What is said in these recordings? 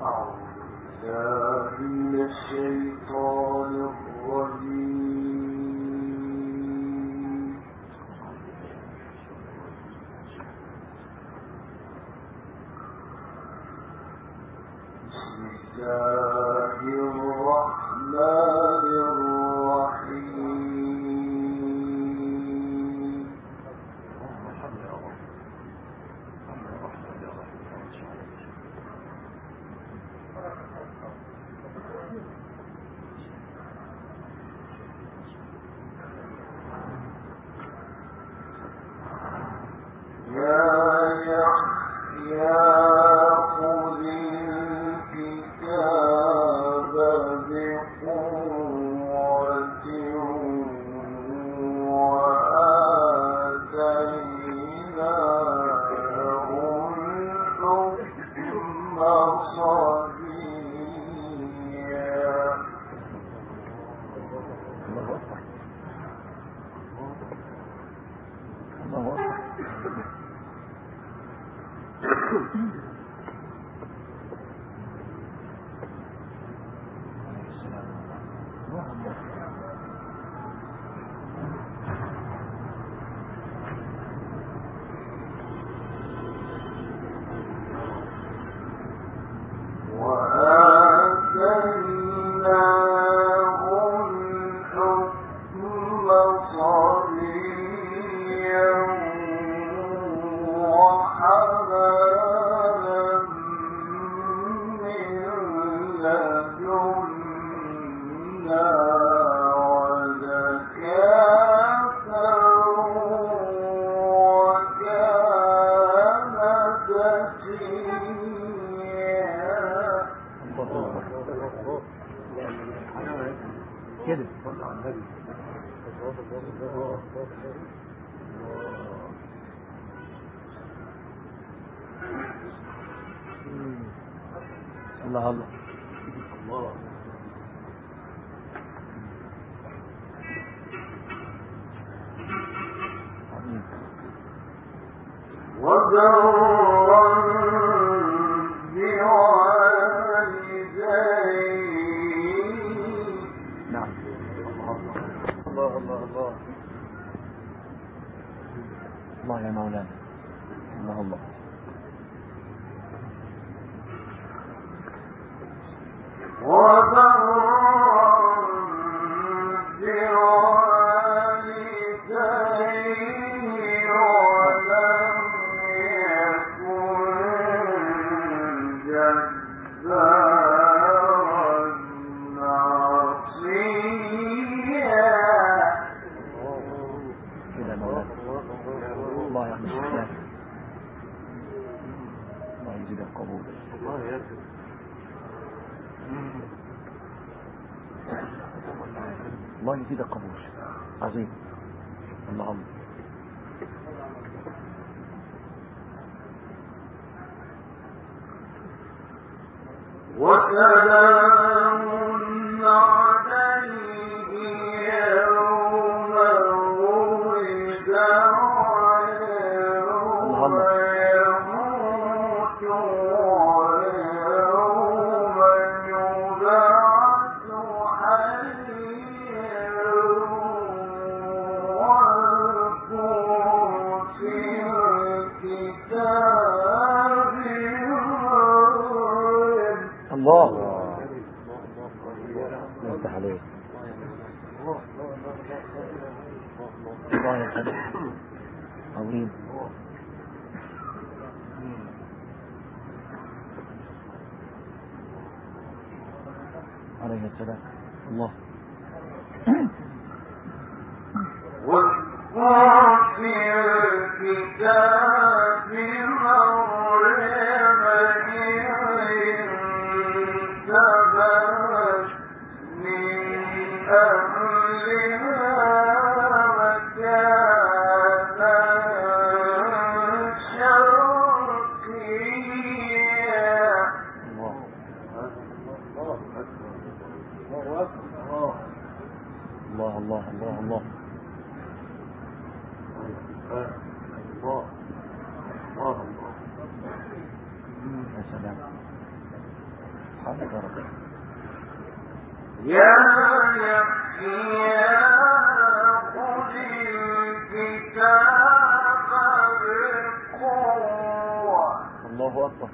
كده الله الله الله الله يا مولانا الله الله الله يزيد القبول عظيم الله الله وسلام عليه يوم ولد ويوم يموت ويوم يبعث حيا واذكر في الكتاب الله يفتح عليك الله يفتح عظيم عليه السلام الله واذكر في الكتاب مريم انتبهت من أهلها مكانا شرقيا الله الله الله الله عافيك يا رب. يا يحيى خذ الكتاب بقوة. الله أكبر.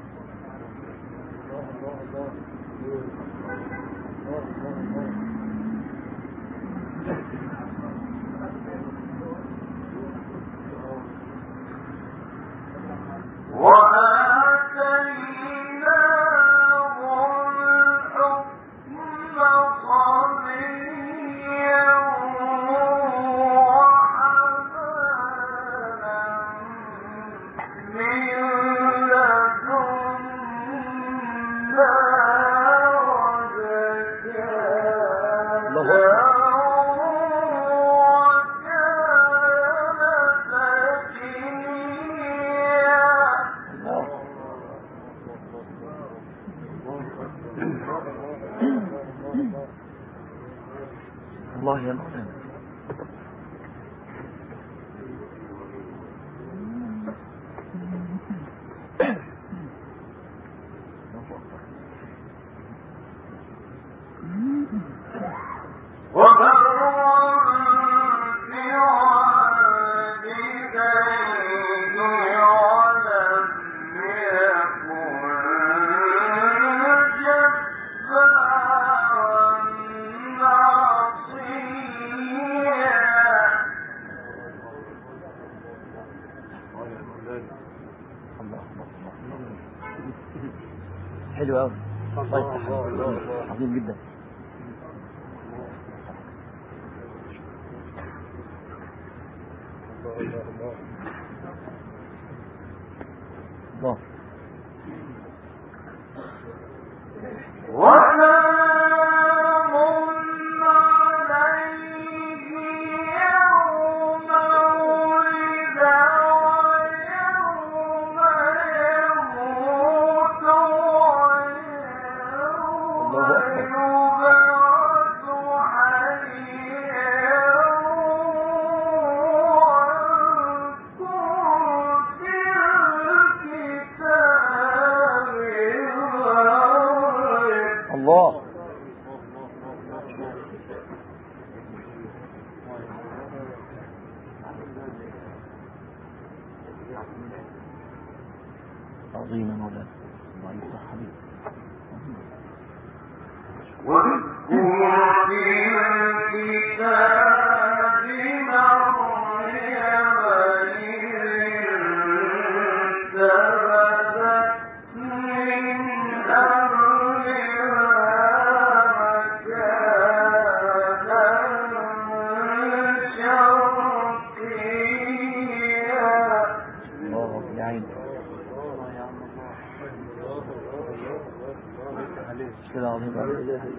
الله يا مولانا. حلو قوي. الله يفتح عليك. عظيم جدا. الله. الله. عظيم يا مولانا. الله يفتح عليك. كده عظيم. الله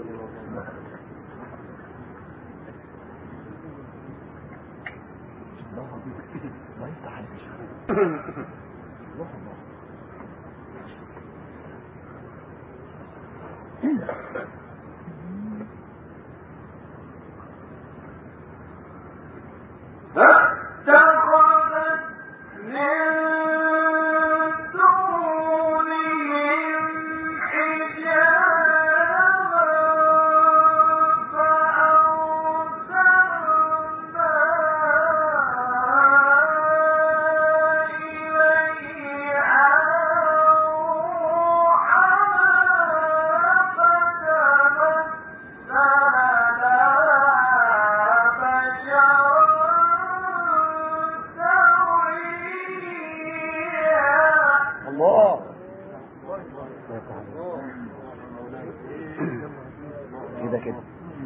يفتح عليك. كده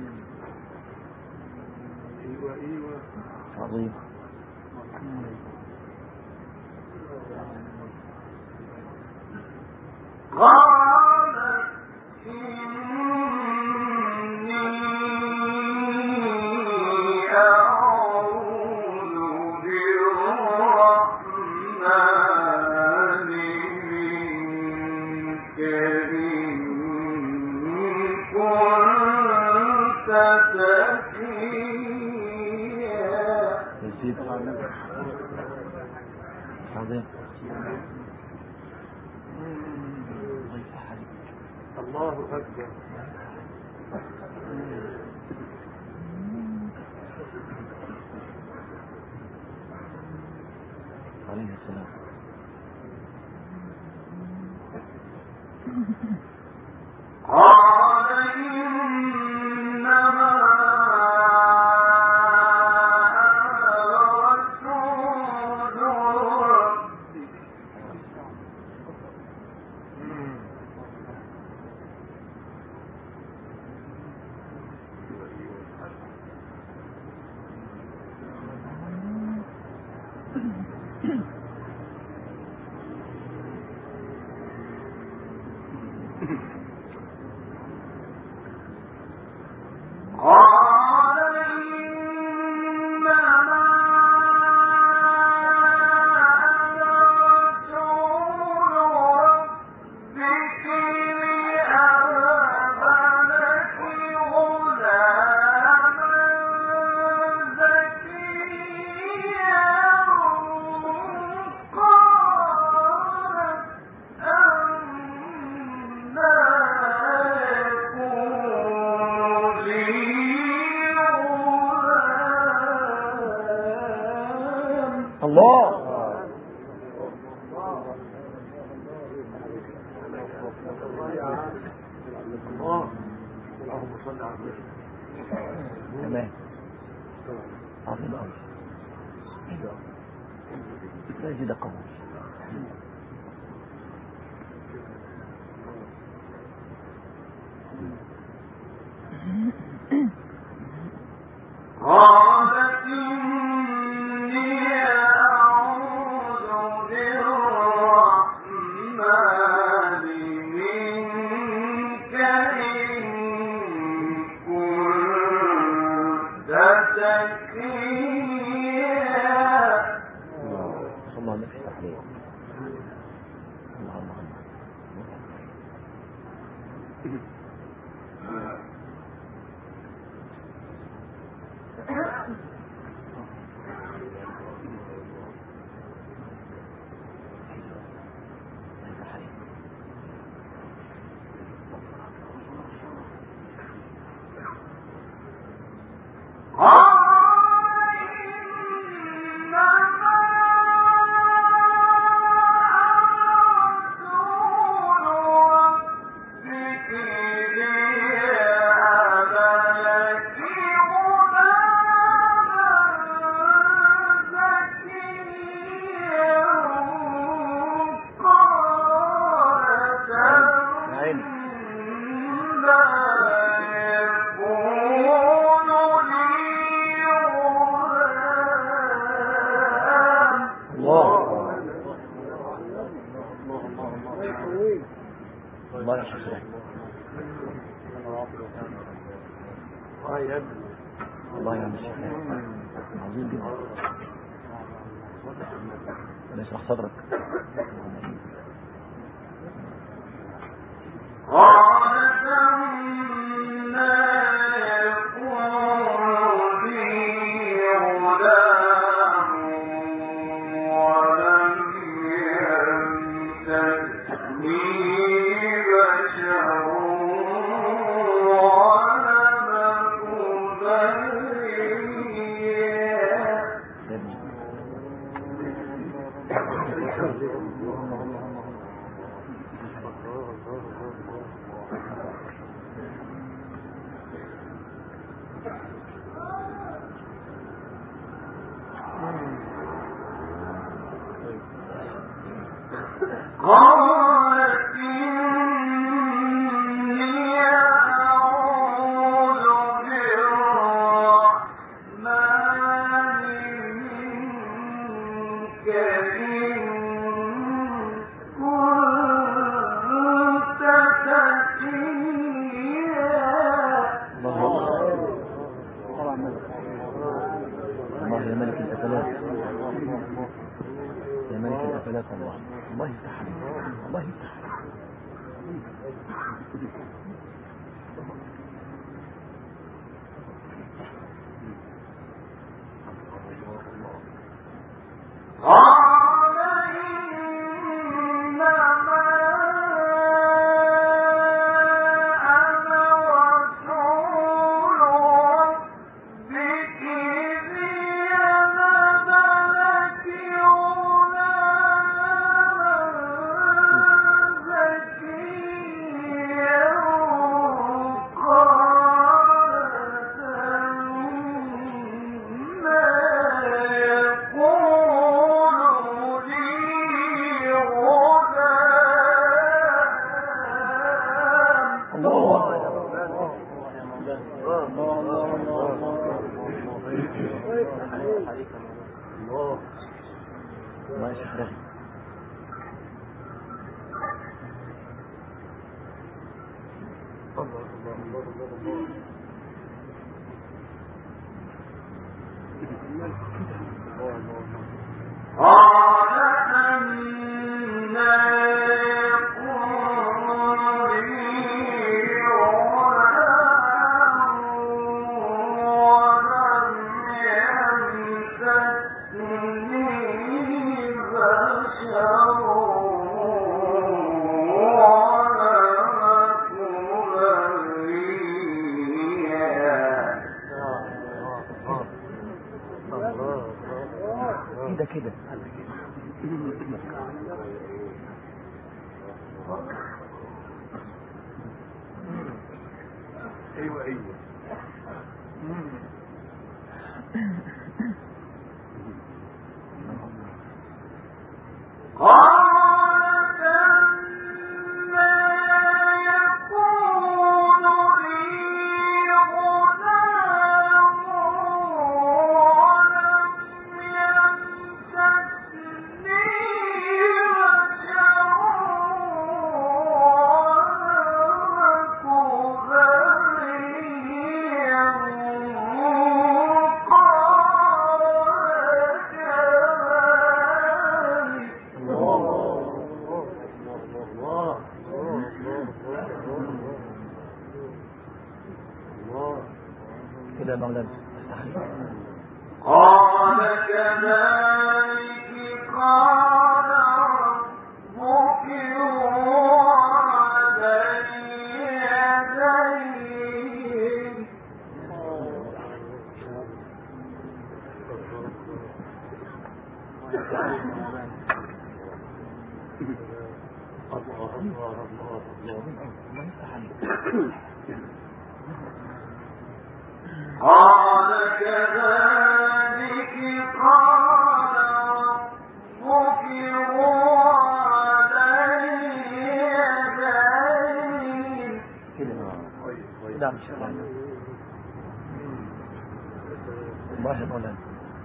عظيم. الله أكبر. عليه السلام. تمام. عظيم أوي. ساجد قبول. الله يا مشي عظيم جدا. اشرح صدرك. الله يفتح عليك. الله يفتح الله يا شيخ رغي. كده ايوه كده مولانا. قال كذلك قال ربك وعد اليدين. قال كذلك قال ربك وعد اليدين. كده مش كلام الله يا مولانا.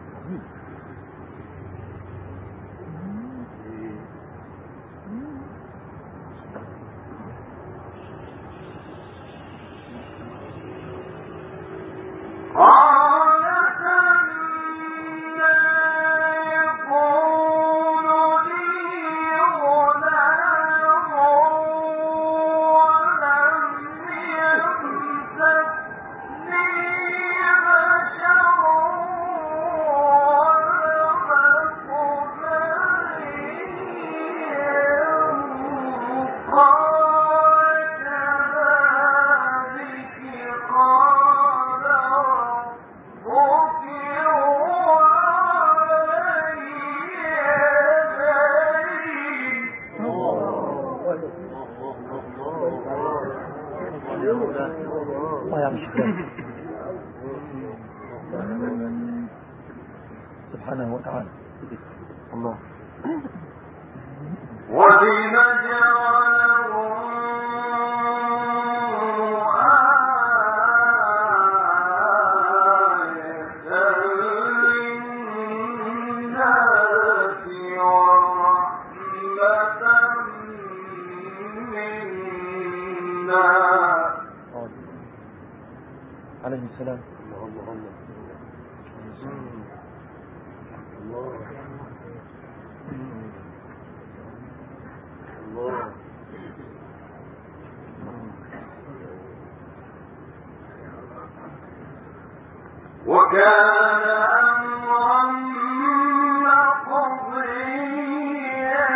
الله يعمل شكرا سبحانه وتعالى. الله ولما جعله عليه السلام. وكان أمرا مقضيا.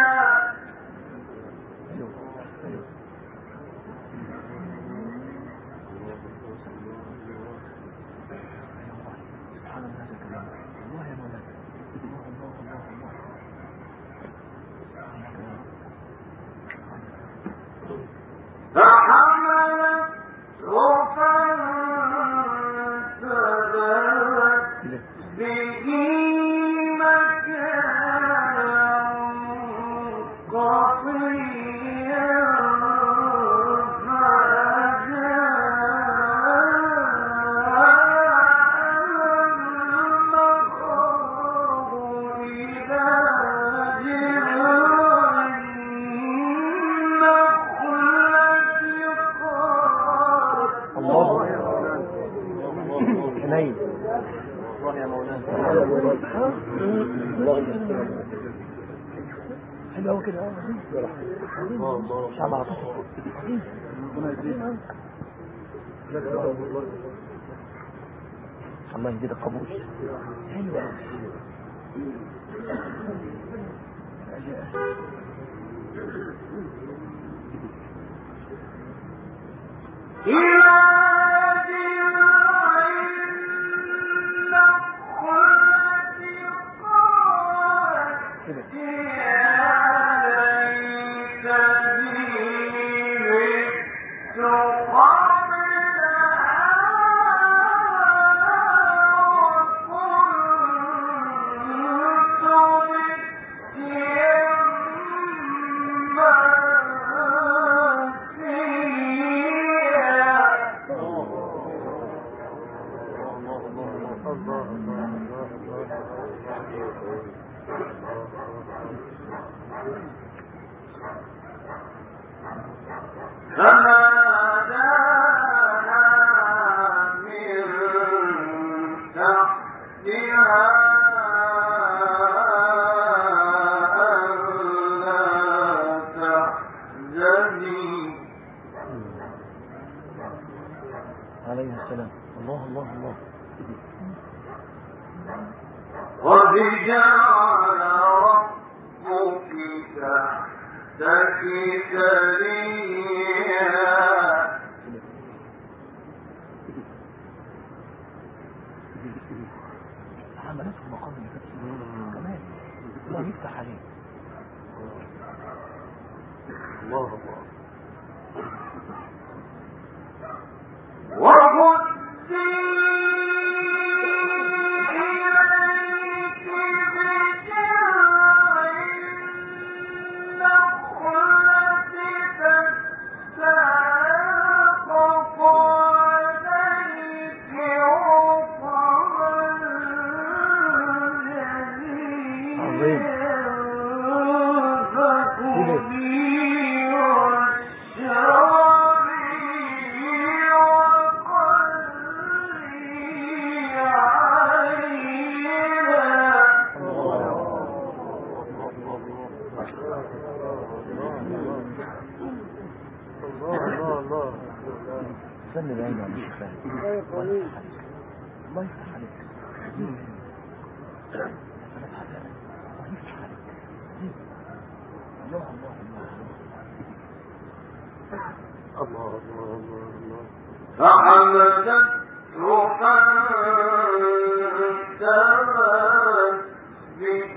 فحملته فانتبذت عين الله يا مولانا. حلو قوي كده. مش عم اعطيك الله يزيد القبول. حلو قوي. عليه السلام. الله الله الله. وَجَعَلَ رَبُّكِ تَحْتَكِ سَرِيًّا. عملته المقام اللي كانت كمان الله يفتح عليه. الله الله. وَهُزِّي استنى بعيد عن الشيخ الله يفتح عليك. الله يفتح عليك. الله الله الله الله الله. فحمدته فانتبهت به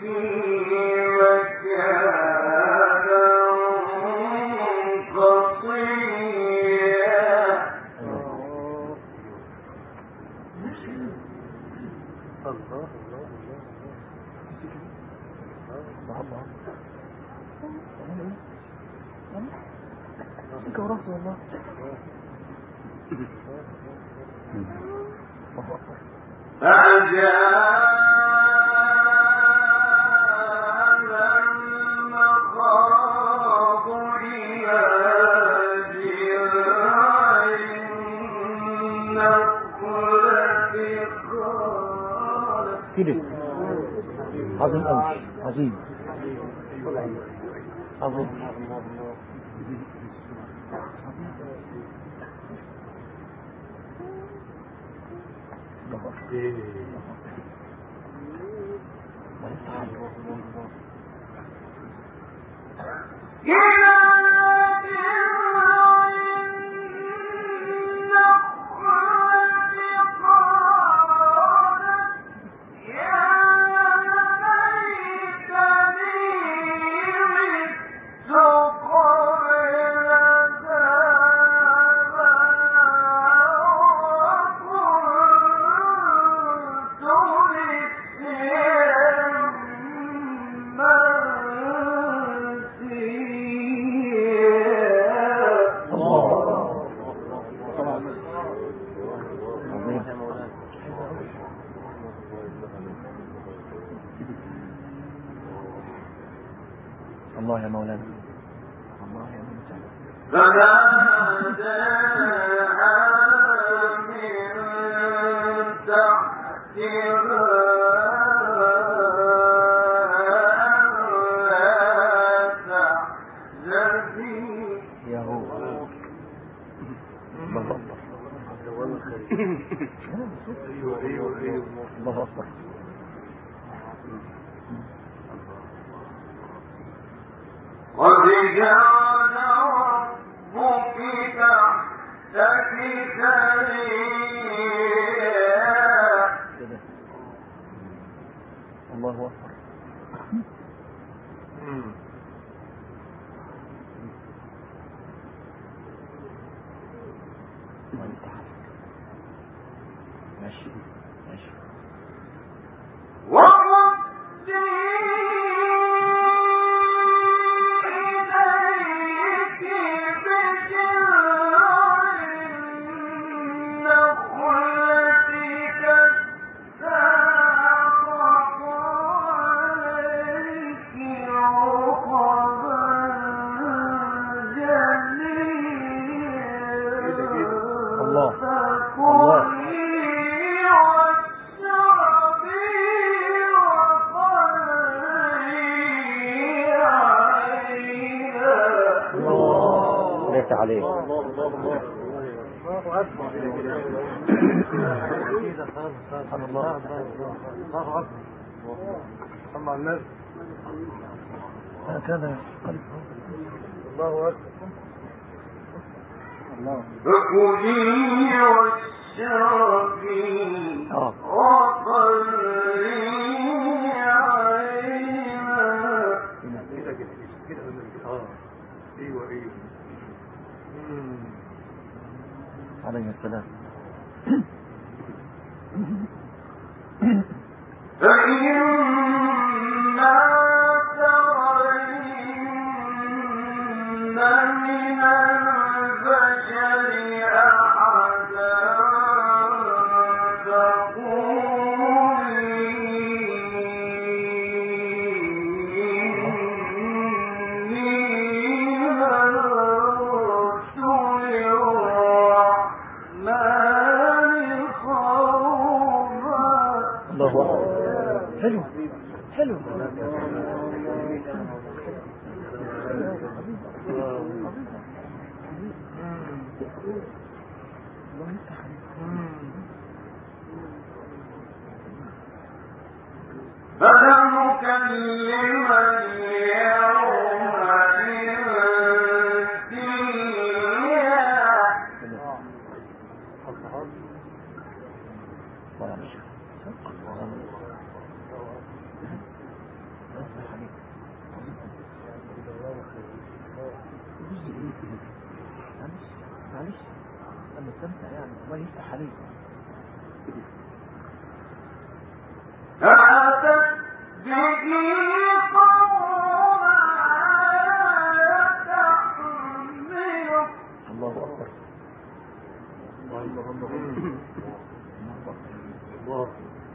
مكانا قصيا. الله الله فيك ورحمة الله. فجاء المخاض إلى جذع النخلة قالت كده عظيم أوي. عظيم عظيم. الله أكبر. قد جعل ربك تحتك سريعا. الله أكبر. ماشي ماشي. عليه الناس هكذا. الله أكبر. الله. فكلي واشربي وقري عينا. ايوه عليه السلام. فإما ترين من البشر أحدا فقولي إني نذرت للرحمن صوما. الله أكبر. حلو حلو. فلم نكلم اليوم معلش لما استمتع يعني الله يفتح عليك. أتت به قوما تحمله. الله أكبر. الله الله.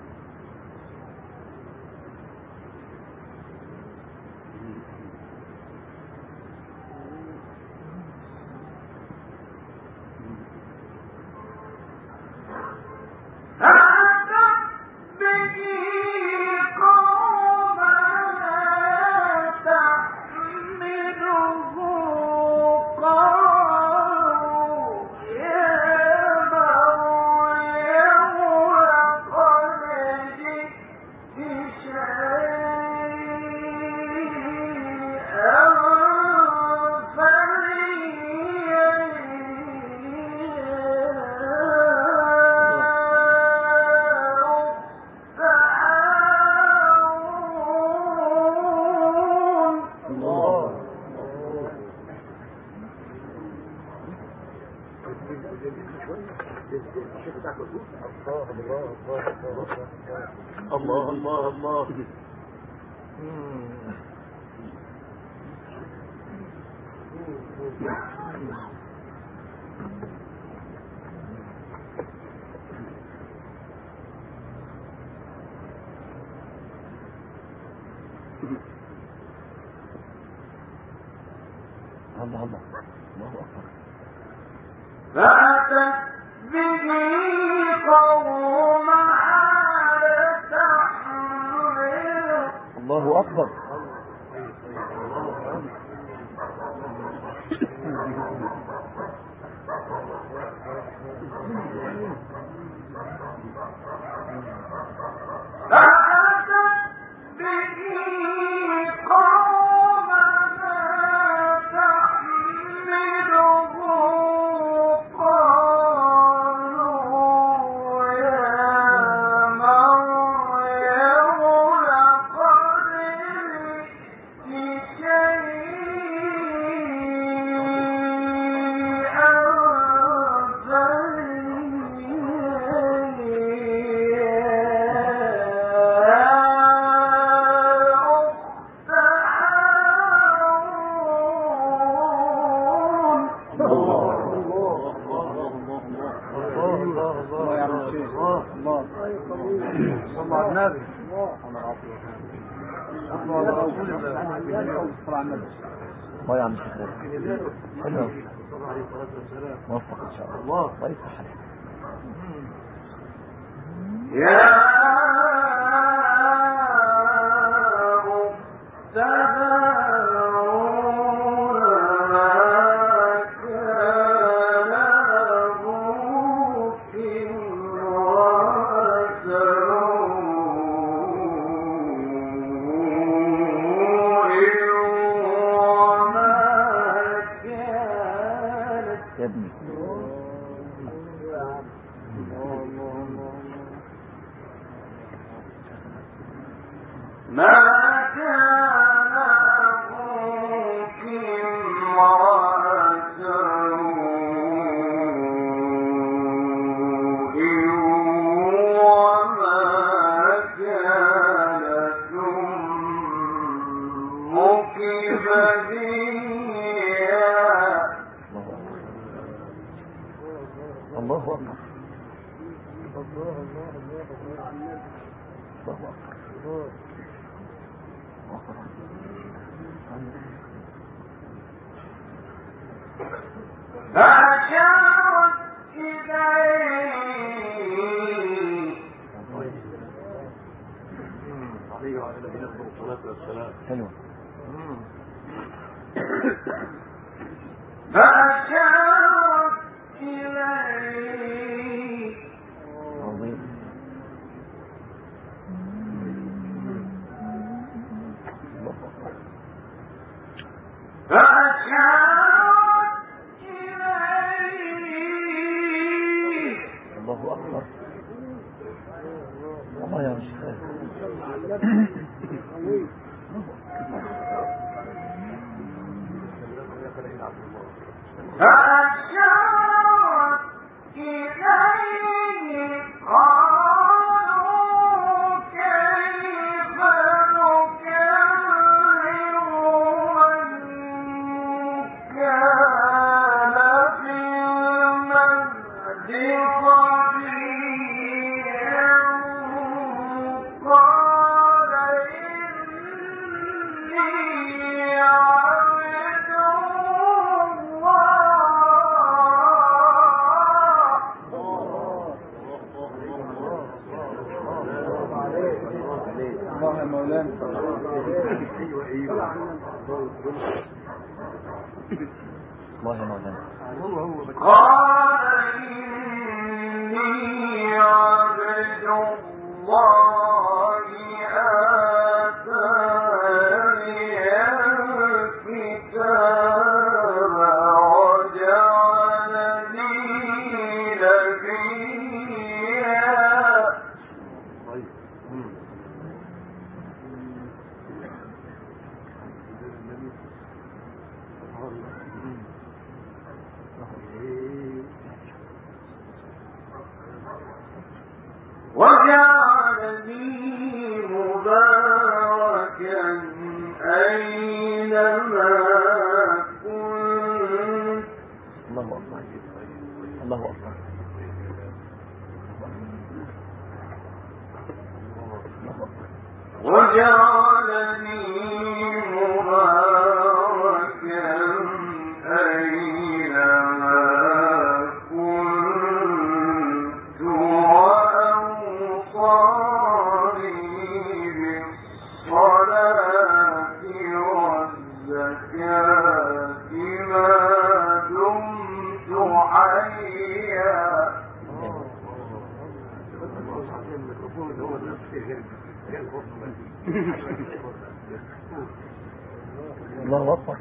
الله الله الله. الله الله. الله أكبر. فأتت به قومها الله أكبر. الله يا عم الشيخ حلو موفق ان شاء الله ويفتح عليك يا حلو فأشارت إليه عظيم فأشارت إليه الله أكبر الله يا شيخ فأشارت إليه قالوا كيف نكلم من كان في المهد صبيا قال إني عبد الله يا مولانا الله يا مولانا قال إني عبد الله آتاني الكتاب وجعلني نبيا وجعلني مباركا أينما كنت الله أكبر الله أكبر وجعلني مباركا أينما كنت وأوصاني بالصلاة الله أكبر.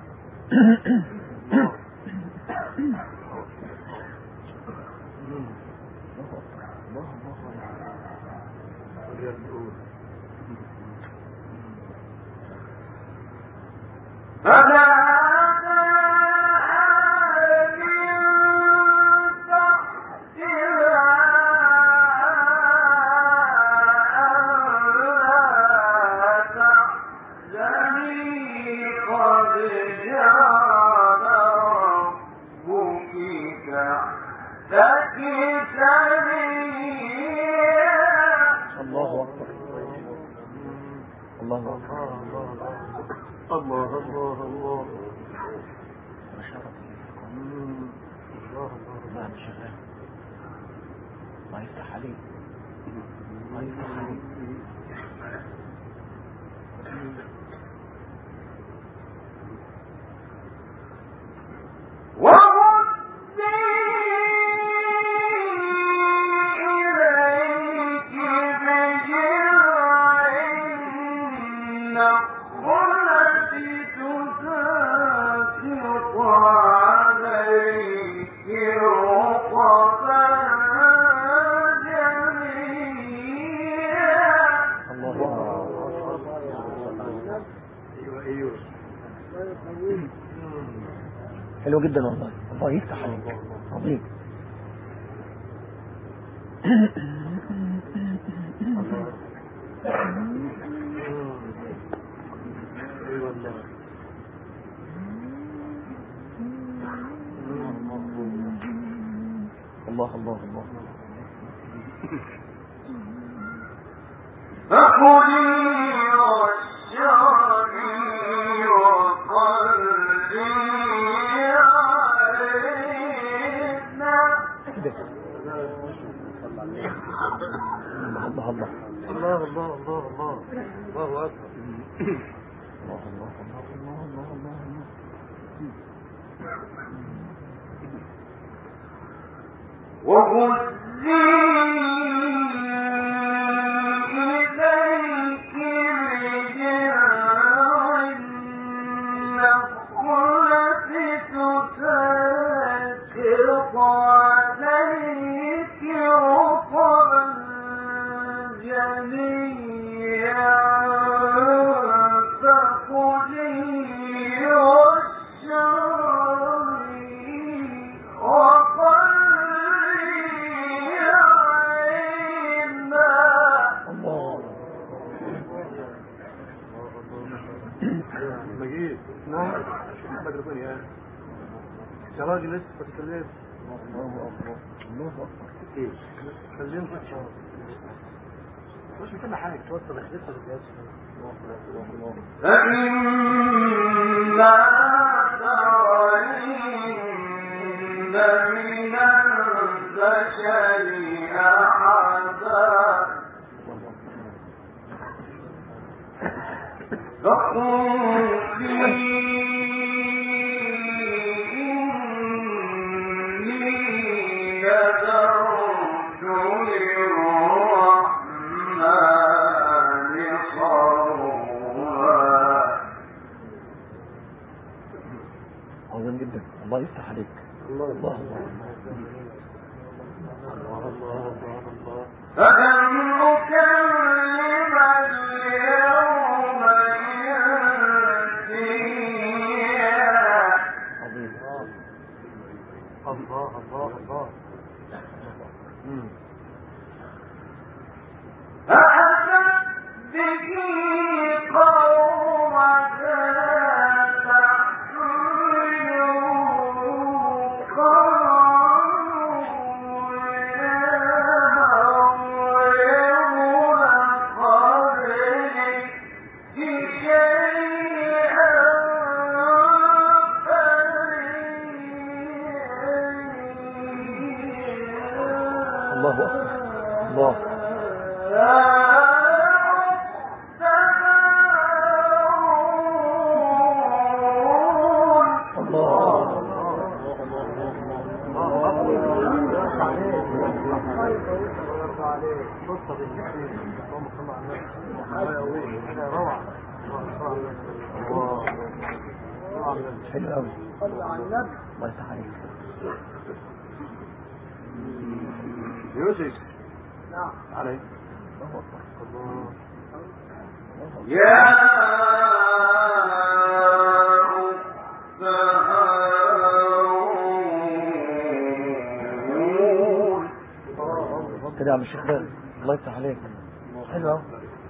حلو جدا والله. الله يفتح عليك. عظيم. الله الله الله. الله الله الله الله الله الله الله أكبر. الله الله الله الله الله الله. وهزي إليك بجذع النخلة تساقط عليك رطبا جنيا فكلي واشربي وقري عينا. مجيد. نعم. بدركون يا راجل لسه بتكلم. الله أكبر. الله أكبر. إيه؟ كلمت. مش بكل حاجة توصل لخلصة بالجهاز. فإما ترين من البشر أحدا فقولي إني نذرت للرحمن صوما. عظيم جدا. الله يفتح عليك. الله الله الله الله الله. فلم أكلم اليوم إنسيا. عظيم. الله الله الله. فأتت به قومك الله أكبر. الله. الله حلو قوي. الله يفتح عليك. يوسف نعم عليك. يا كده يا عم الشيخ ده. الله يفتح عليك. حلو قوي.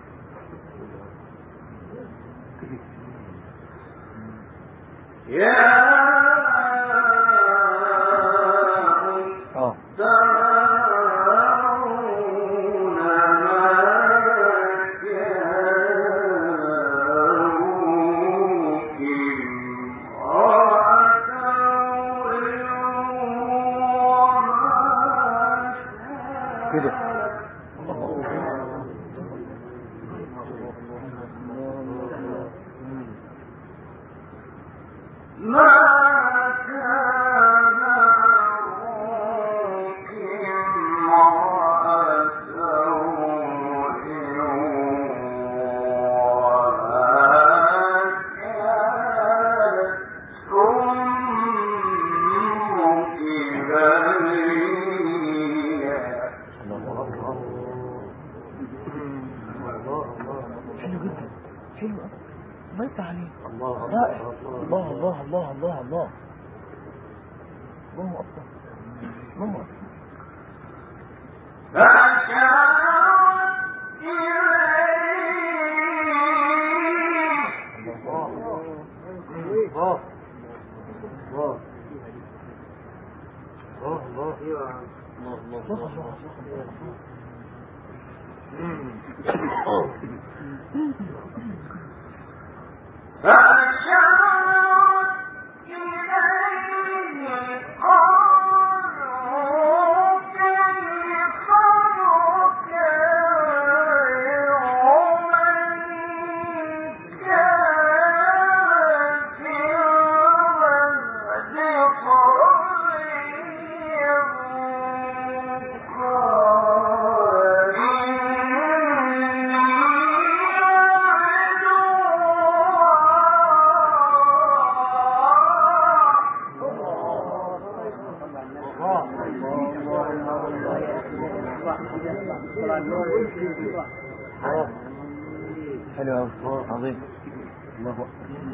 حلو قوي. عظيم. الله اكبر.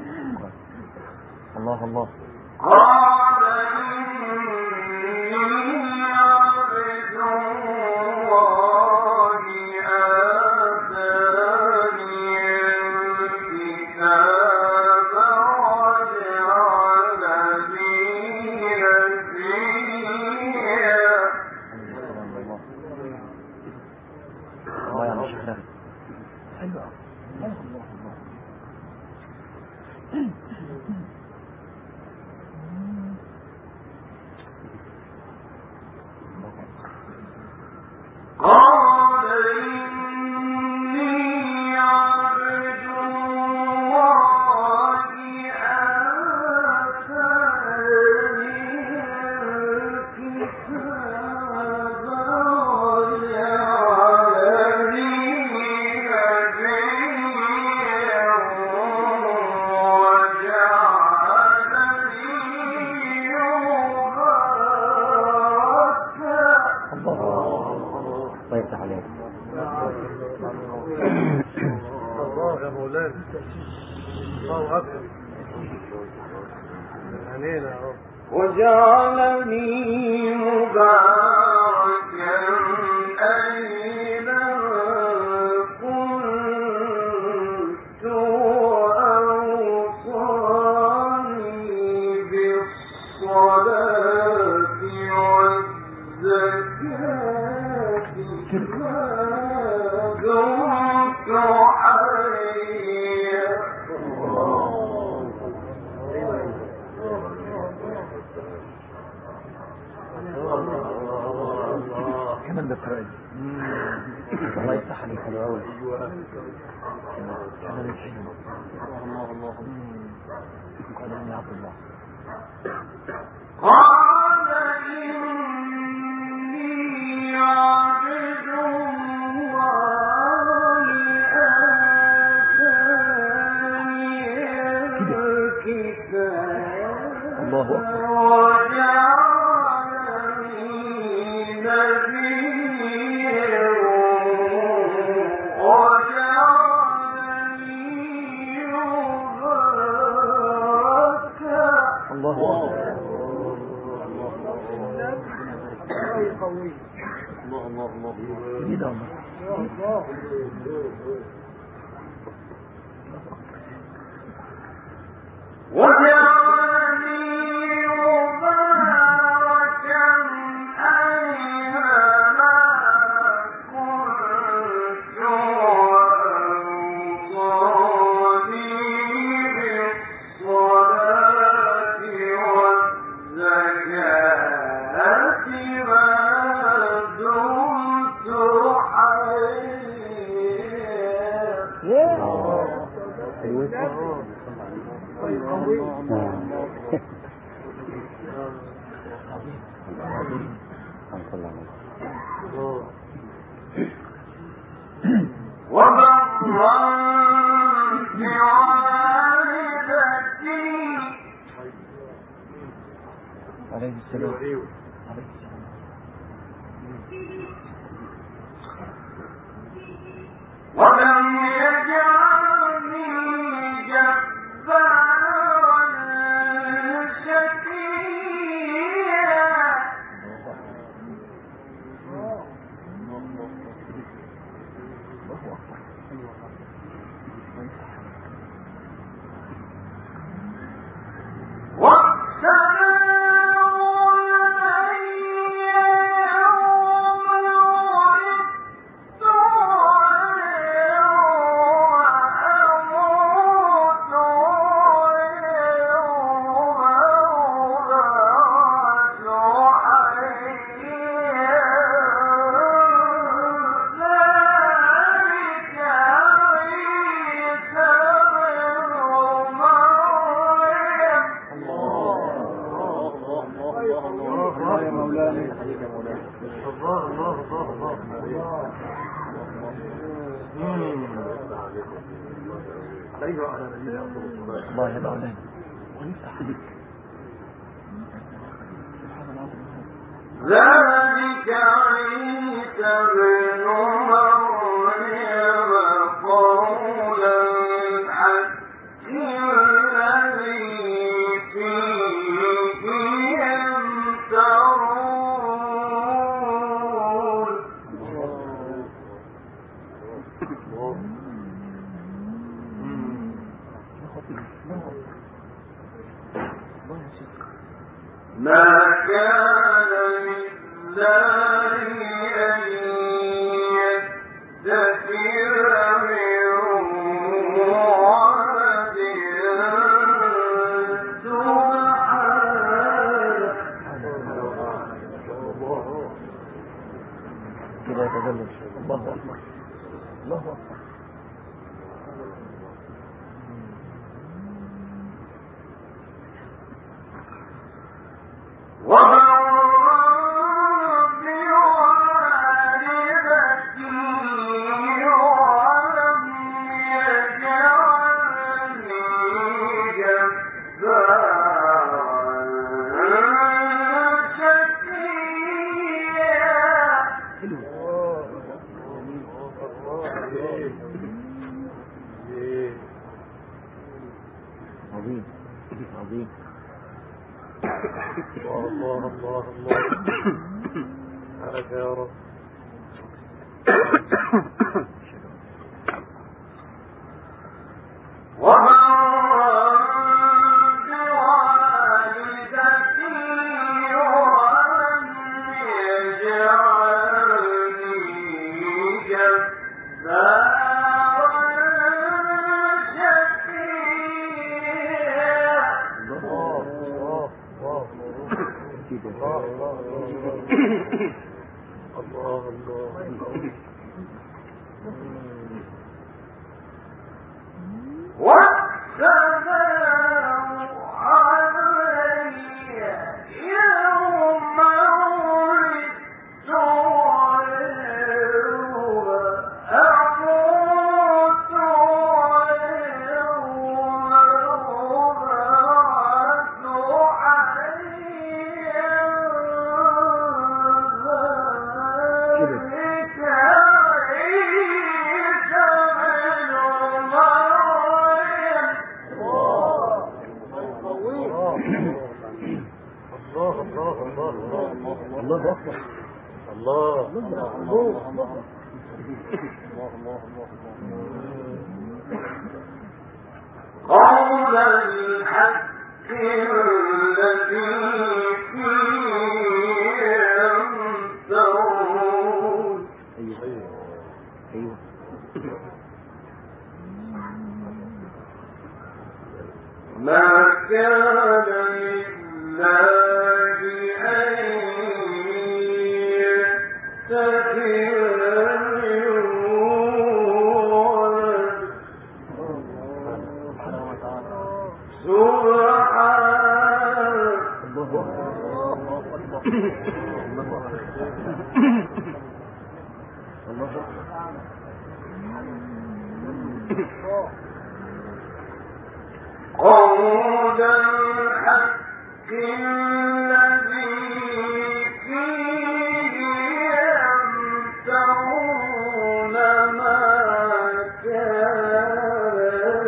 الله الله. وجعلني مباركا أينما كنت وأوصاني بالصلاة والزكاة ما دمت حيا. كمان بقرأي. الله يفتح عليك. حلو قوي. كمان الحلو. الله الله. قال يا عبد الله. قال إني ذلك عيسى بن مريم قول الحق الذي فيه يمترون. ما كان لله أن يتخذ من ولد سبحانه كده يتجلد. الله أكبر الله أكبر. عظيم عظيم. الله الله الله عليك يا رب. الله قول الحق الذي فيه يمترون. ايوه ما كان لله أن يتخذ قول الحق الذي فيه يمترون. ما كان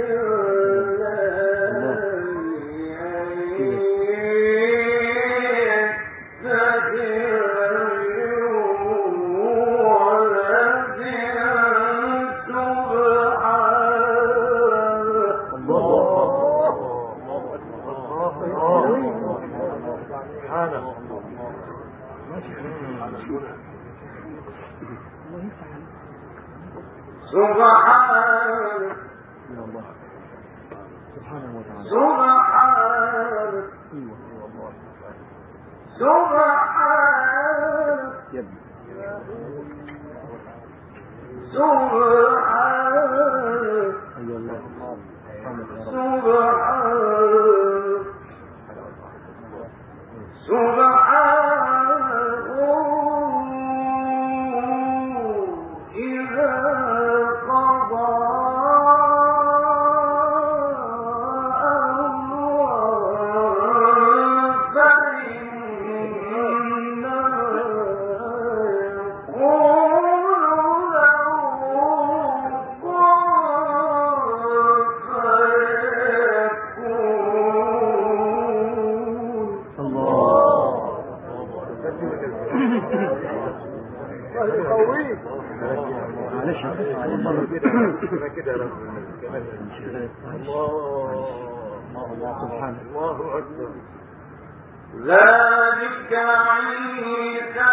ذلك عيسى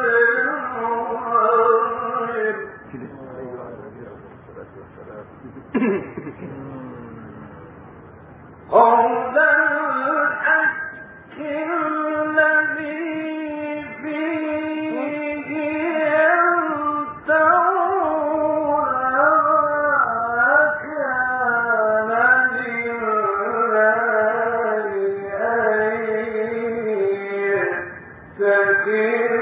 قول الحق الذي فيه يمترون. كان لله أن يتخذ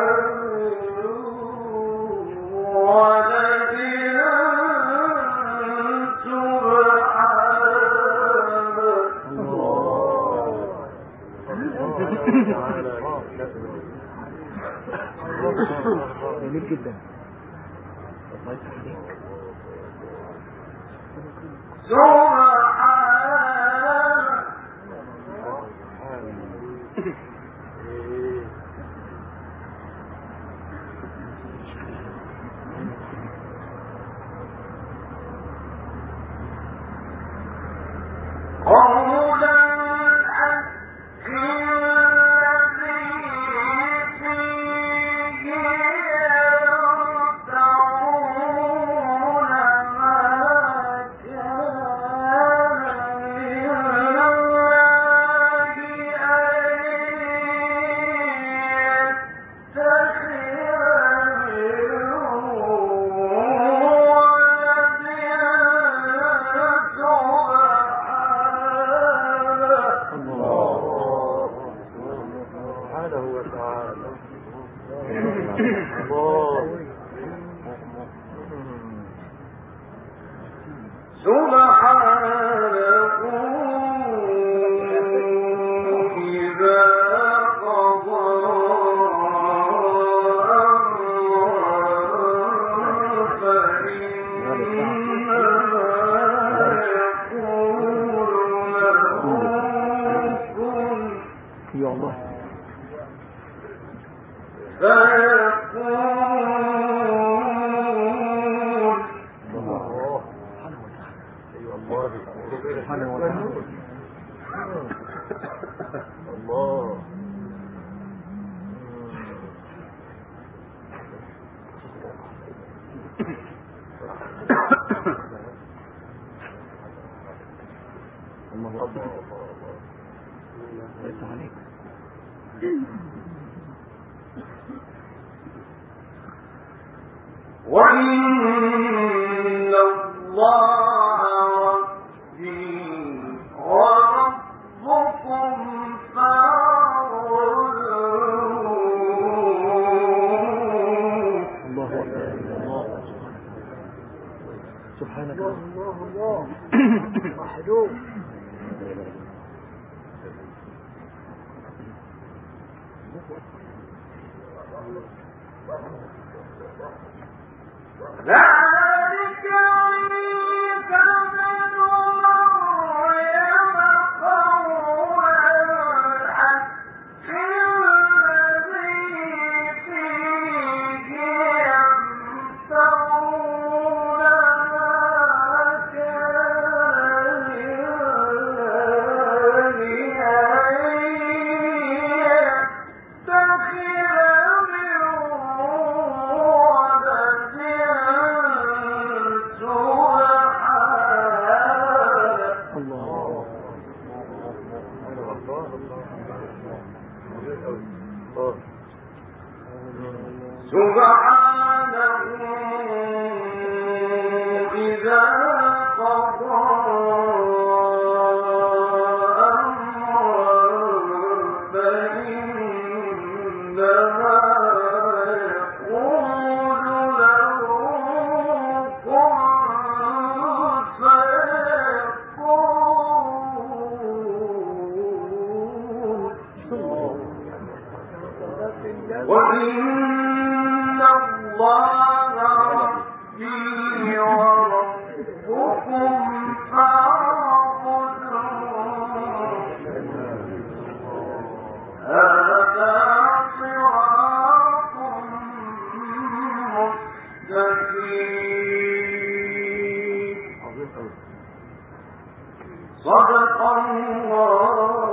جميل جدا. الله يفتح عليك. سبحانه وتعالى. الله الله الله ليس عليك. وإن الله ربي وربكم فاعبدوه. الله أكبر. الله سبحانك الله الله محدود. ذلك عيسى بن مريم قول الحق الذي فيه يمترون ما كان لله أن يتخذ من ولد سبحانه إذا قضى أمرا فإنما يقول له كن فيكون. وإن الله ربي وربكم فاعبدوه. هذا صراط مستقيم. صدق الله